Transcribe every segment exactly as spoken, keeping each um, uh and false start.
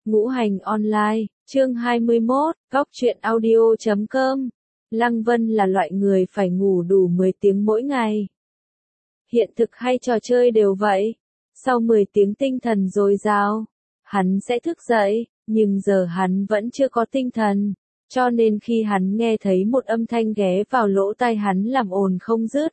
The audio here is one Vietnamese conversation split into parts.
Ngũ hành online, chương hai mươi mốt, góc truyện audio chấm com. Lăng Vân là loại người phải ngủ đủ mười tiếng mỗi ngày. Hiện thực hay trò chơi đều vậy. Sau mười tiếng tinh thần dồi dào, hắn sẽ thức dậy, nhưng giờ hắn vẫn chưa có tinh thần. Cho nên khi hắn nghe thấy một âm thanh ghé vào lỗ tai hắn làm ồn không dứt,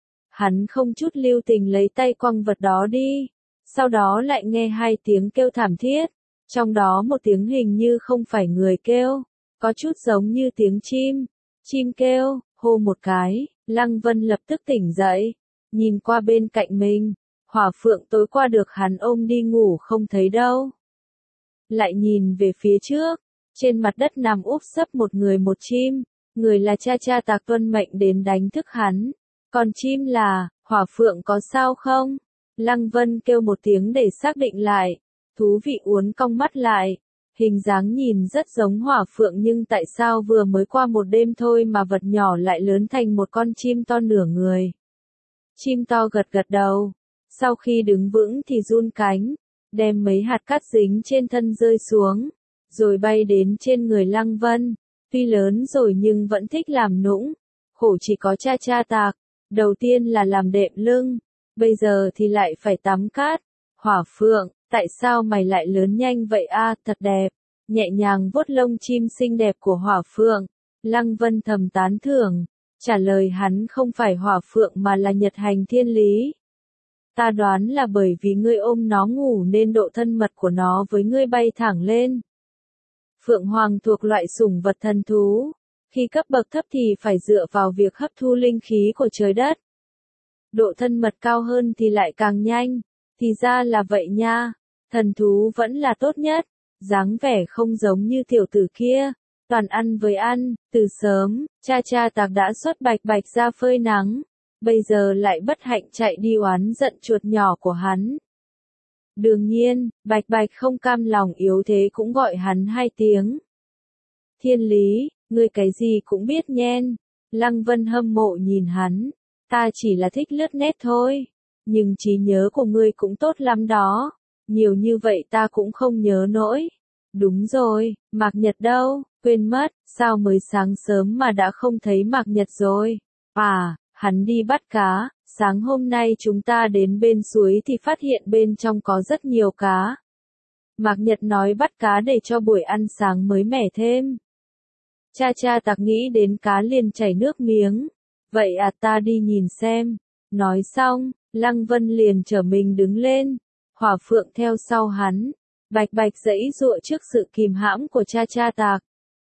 hắn không chút lưu tình lấy tay quăng vật đó đi. Sau đó lại nghe hai tiếng kêu thảm thiết. Trong đó một tiếng hình như không phải người kêu, có chút giống như tiếng chim. Chim kêu, hô một cái, Lăng Vân lập tức tỉnh dậy, nhìn qua bên cạnh mình, Hỏa Phượng tối qua được hắn ôm đi ngủ không thấy đâu. Lại nhìn về phía trước, trên mặt đất nằm úp sấp một người một chim, người là Cha Cha Tạc tuân mệnh đến đánh thức hắn, còn chim là, Hỏa Phượng có sao không? Lăng Vân kêu một tiếng để xác định lại. Thú vị uốn cong mắt lại, hình dáng nhìn rất giống Hỏa Phượng nhưng tại sao vừa mới qua một đêm thôi mà vật nhỏ lại lớn thành một con chim to nửa người. Chim to gật gật đầu, sau khi đứng vững thì run cánh, đem mấy hạt cát dính trên thân rơi xuống, rồi bay đến trên người Lăng Vân. Tuy lớn rồi nhưng vẫn thích làm nũng, khổ chỉ có Cha Cha Tạc, đầu tiên là làm đệm lưng, bây giờ thì lại phải tắm cát. Hỏa Phượng, tại sao mày lại lớn nhanh vậy a? Thật đẹp. Nhẹ nhàng vuốt lông chim xinh đẹp của Hỏa Phượng, Lăng Vân thầm tán thưởng, trả lời hắn không phải Hỏa Phượng mà là Nhật Hành Thiên Lý. Ta đoán là bởi vì ngươi ôm nó ngủ nên độ thân mật của nó với ngươi bay thẳng lên. Phượng Hoàng thuộc loại sủng vật thần thú, khi cấp bậc thấp thì phải dựa vào việc hấp thu linh khí của trời đất. Độ thân mật cao hơn thì lại càng nhanh. Thì ra là vậy nha, thần thú vẫn là tốt nhất, dáng vẻ không giống như tiểu tử kia, toàn ăn với ăn. Từ sớm, Cha Cha Tạc đã xuất Bạch Bạch ra phơi nắng, bây giờ lại bất hạnh chạy đi oán giận chuột nhỏ của hắn. Đương nhiên, Bạch Bạch không cam lòng yếu thế cũng gọi hắn hai tiếng. Thiên Lý, ngươi cái gì cũng biết nhen. Lăng Vân hâm mộ nhìn hắn, ta chỉ là thích lướt net thôi. Nhưng trí nhớ của ngươi cũng tốt lắm đó, nhiều như vậy ta cũng không nhớ nổi. Đúng rồi, Mạc Nhật đâu, quên mất, sao mới sáng sớm mà đã không thấy Mạc Nhật rồi. À, hắn đi bắt cá, sáng hôm nay chúng ta đến bên suối thì phát hiện bên trong có rất nhiều cá. Mạc Nhật nói bắt cá để cho buổi ăn sáng mới mẻ thêm. Cha Cha Tạc nghĩ đến cá liền chảy nước miếng. Vậy à, ta đi nhìn xem. Nói xong, Lăng Vân liền trở mình đứng lên, Hỏa Phượng theo sau hắn, Bạch Bạch giãy giụa trước sự kìm hãm của Cha Cha Tạc.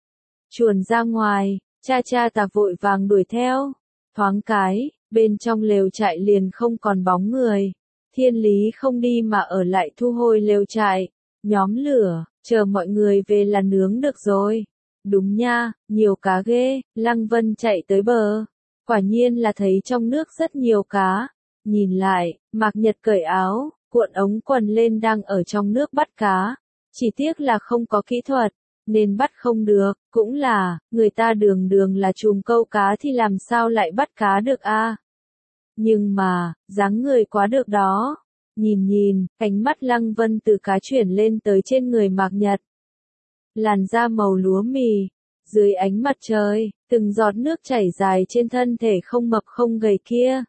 Chuồn ra ngoài, Cha Cha Tạc vội vàng đuổi theo, thoáng cái, bên trong lều trại liền không còn bóng người. Thiên Lý không đi mà ở lại thu hồi lều trại, nhóm lửa, chờ mọi người về là nướng được rồi. Đúng nha, nhiều cá ghê. Lăng Vân chạy tới bờ, quả nhiên là thấy trong nước rất nhiều cá. Nhìn lại, Mạc Nhật cởi áo, cuộn ống quần lên đang ở trong nước bắt cá. Chỉ tiếc là không có kỹ thuật, nên bắt không được. Cũng là, người ta đường đường là trùm câu cá thì làm sao lại bắt cá được a? Nhưng mà, dáng người quá được đó. Nhìn nhìn, ánh mắt Lăng Vân từ cá chuyển lên tới trên người Mạc Nhật. Làn da màu lúa mì, dưới ánh mặt trời, từng giọt nước chảy dài trên thân thể không mập không gầy kia.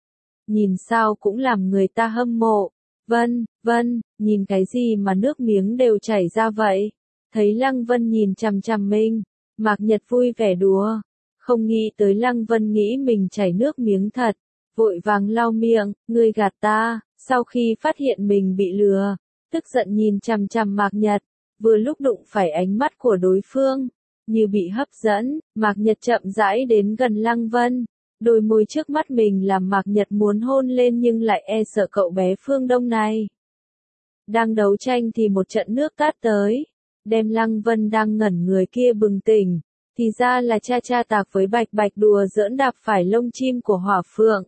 Nhìn sao cũng làm người ta hâm mộ. Vân, Vân, nhìn cái gì mà nước miếng đều chảy ra vậy? Thấy Lăng Vân nhìn chằm chằm mình, Mạc Nhật vui vẻ đùa. Không nghĩ tới Lăng Vân nghĩ mình chảy nước miếng thật, vội vàng lau miệng, ngươi gạt ta. Sau khi phát hiện mình bị lừa, tức giận nhìn chằm chằm Mạc Nhật, vừa lúc đụng phải ánh mắt của đối phương, như bị hấp dẫn, Mạc Nhật chậm rãi đến gần Lăng Vân. Đôi môi trước mắt mình làm Mạc Nhật muốn hôn lên nhưng lại e sợ cậu bé phương Đông này. Đang đấu tranh thì một trận nước tát tới, đem Lăng Vân đang ngẩn người kia bừng tỉnh, thì ra là Cha Cha Tạc với Bạch Bạch đùa giỡn đạp phải lông chim của Hỏa Phượng.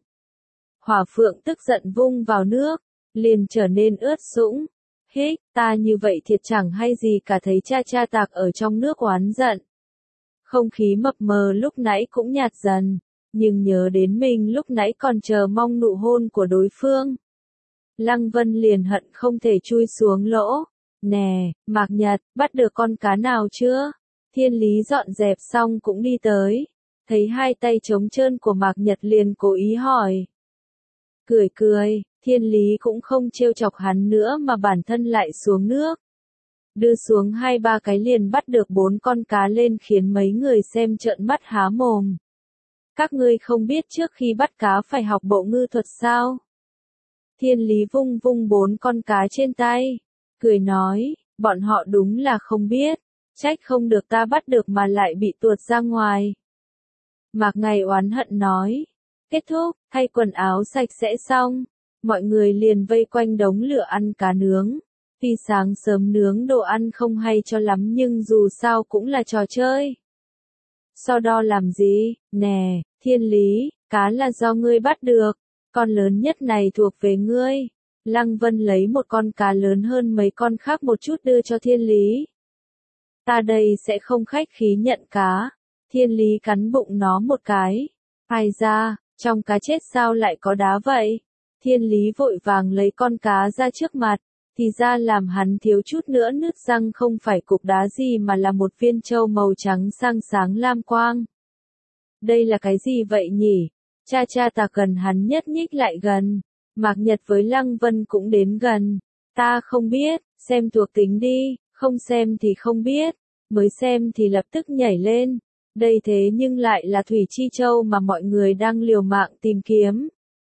Hỏa Phượng tức giận vung vào nước, liền trở nên ướt sũng. Hích, ta như vậy thiệt chẳng hay gì cả. Thấy Cha Cha Tạc ở trong nước oán giận. Không khí mập mờ lúc nãy cũng nhạt dần. Nhưng nhớ đến mình lúc nãy còn chờ mong nụ hôn của đối phương. Lăng Vân liền hận không thể chui xuống lỗ. Nè, Mạc Nhật, bắt được con cá nào chưa? Thiên Lý dọn dẹp xong cũng đi tới. Thấy hai tay trống trơn của Mạc Nhật liền cố ý hỏi. Cười cười, Thiên Lý cũng không trêu chọc hắn nữa mà bản thân lại xuống nước. Đưa xuống hai ba cái liền bắt được bốn con cá lên khiến mấy người xem trợn mắt há mồm. Các ngươi không biết trước khi bắt cá phải học bộ ngư thuật sao? Thiên Lý vung vung bốn con cá trên tay, cười nói, bọn họ đúng là không biết, trách không được ta bắt được mà lại bị tuột ra ngoài. Mạc Ngày oán hận nói, kết thúc, thay quần áo sạch sẽ xong, mọi người liền vây quanh đống lửa ăn cá nướng. Tuy sáng sớm nướng đồ ăn không hay cho lắm nhưng dù sao cũng là trò chơi. So đo làm gì, nè, Thiên Lý, cá là do ngươi bắt được, con lớn nhất này thuộc về ngươi. Lăng Vân lấy một con cá lớn hơn mấy con khác một chút đưa cho Thiên Lý. Ta đây sẽ không khách khí nhận cá. Thiên Lý cắn bụng nó một cái. Ai ra, trong cá chết sao lại có đá vậy? Thiên Lý vội vàng lấy con cá ra trước mặt. Thì ra làm hắn thiếu chút nữa nứt răng không phải cục đá gì mà là một viên châu màu trắng sang sáng lam quang. Đây là cái gì vậy nhỉ? Cha cha ta cần hắn nhất nhích lại gần. Mạc Nhật với Lăng Vân cũng đến gần. Ta không biết, xem thuộc tính đi, không xem thì không biết, mới xem thì lập tức nhảy lên. Đây thế nhưng lại là Thủy Chi Châu mà mọi người đang liều mạng tìm kiếm.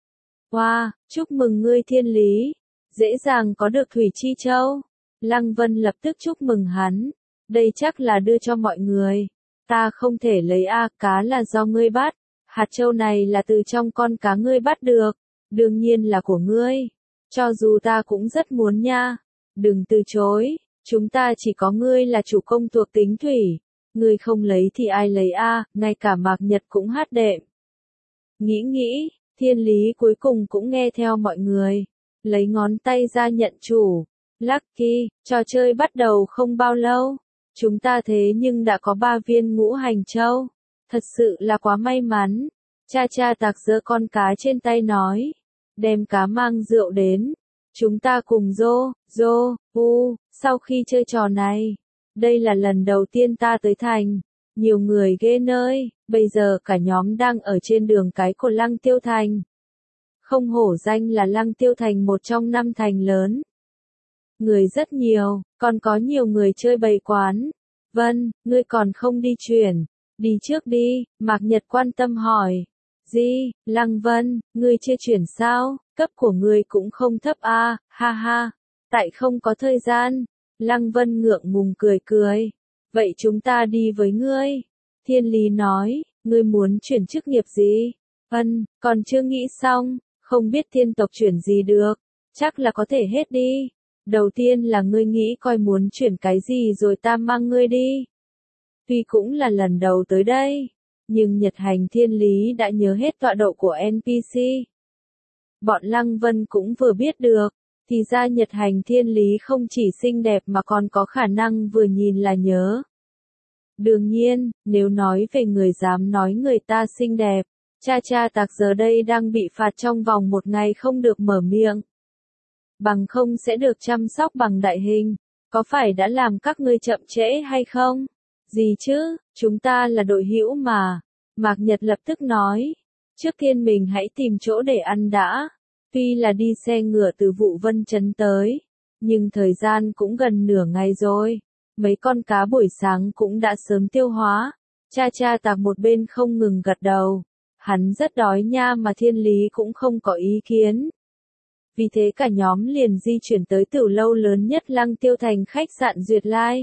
Wow, chúc mừng ngươi Thiên Lý. Dễ dàng có được Thủy Chi Châu. Lăng Vân lập tức chúc mừng hắn. Đây chắc là đưa cho mọi người. Ta không thể lấy a, cá là do ngươi bắt. Hạt châu này là từ trong con cá ngươi bắt được. Đương nhiên là của ngươi. Cho dù ta cũng rất muốn nha. Đừng từ chối. Chúng ta chỉ có ngươi là chủ công thuộc tính thủy. Ngươi không lấy thì ai lấy a, ngay cả Mạc Nhật cũng hát đệm. Nghĩ nghĩ, Thiên Lý cuối cùng cũng nghe theo mọi người. Lấy ngón tay ra nhận chủ. Lucky, trò chơi bắt đầu không bao lâu. Chúng ta thế nhưng đã có ba viên ngũ hành châu. Thật sự là quá may mắn. Cha cha tạc giơ con cá trên tay nói. Đem cá mang rượu đến. Chúng ta cùng dô, dô, u, sau khi chơi trò này. Đây là lần đầu tiên ta tới thành. Nhiều người ghê nơi, bây giờ cả nhóm đang ở trên đường cái của Lăng Tiêu Thành. Không hổ danh là Lăng Tiêu Thành một trong năm thành lớn. Người rất nhiều, còn có nhiều người chơi bày quán. Vân, ngươi còn không đi chuyển. Đi trước đi, Mạc Nhật quan tâm hỏi. Gì, Lăng Vân, ngươi chưa chuyển sao, cấp của ngươi cũng không thấp a, à, ha ha. Tại không có thời gian. Lăng Vân ngượng ngùng cười cười. Vậy chúng ta đi với ngươi. Thiên Lý nói, ngươi muốn chuyển chức nghiệp gì? Vân, còn chưa nghĩ xong, không biết thiên tộc chuyển gì được. Chắc là có thể hết đi. Đầu tiên là ngươi nghĩ coi muốn chuyển cái gì rồi ta mang ngươi đi. Tuy cũng là lần đầu tới đây, nhưng Nhật Hành Thiên Lý đã nhớ hết tọa độ của en pê xê. Bọn Lăng Vân cũng vừa biết được, thì ra Nhật Hành Thiên Lý không chỉ xinh đẹp mà còn có khả năng vừa nhìn là nhớ. Đương nhiên, nếu nói về người dám nói người ta xinh đẹp, cha cha tạc giờ đây đang bị phạt trong vòng một ngày không được mở miệng. Bằng không sẽ được chăm sóc bằng đại hình, có phải đã làm các ngươi chậm trễ hay không? Gì chứ, chúng ta là đội hữu mà. Mạc Nhật lập tức nói, trước tiên mình hãy tìm chỗ để ăn đã. Tuy là đi xe ngựa từ Vụ Vân Trấn tới, nhưng thời gian cũng gần nửa ngày rồi. Mấy con cá buổi sáng cũng đã sớm tiêu hóa. Cha cha tạc một bên không ngừng gật đầu. Hắn rất đói nha mà Thiên Lý cũng không có ý kiến. Vì thế cả nhóm liền di chuyển tới tiểu lâu lớn nhất Lăng Tiêu Thành khách sạn Duyệt Lai.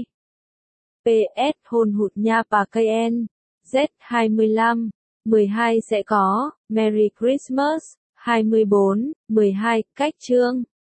pê ét hôn hụt nha bà cây en. Z hai mươi lăm, mười hai sẽ có. Merry Christmas. hai mươi bốn, mười hai, cách chương.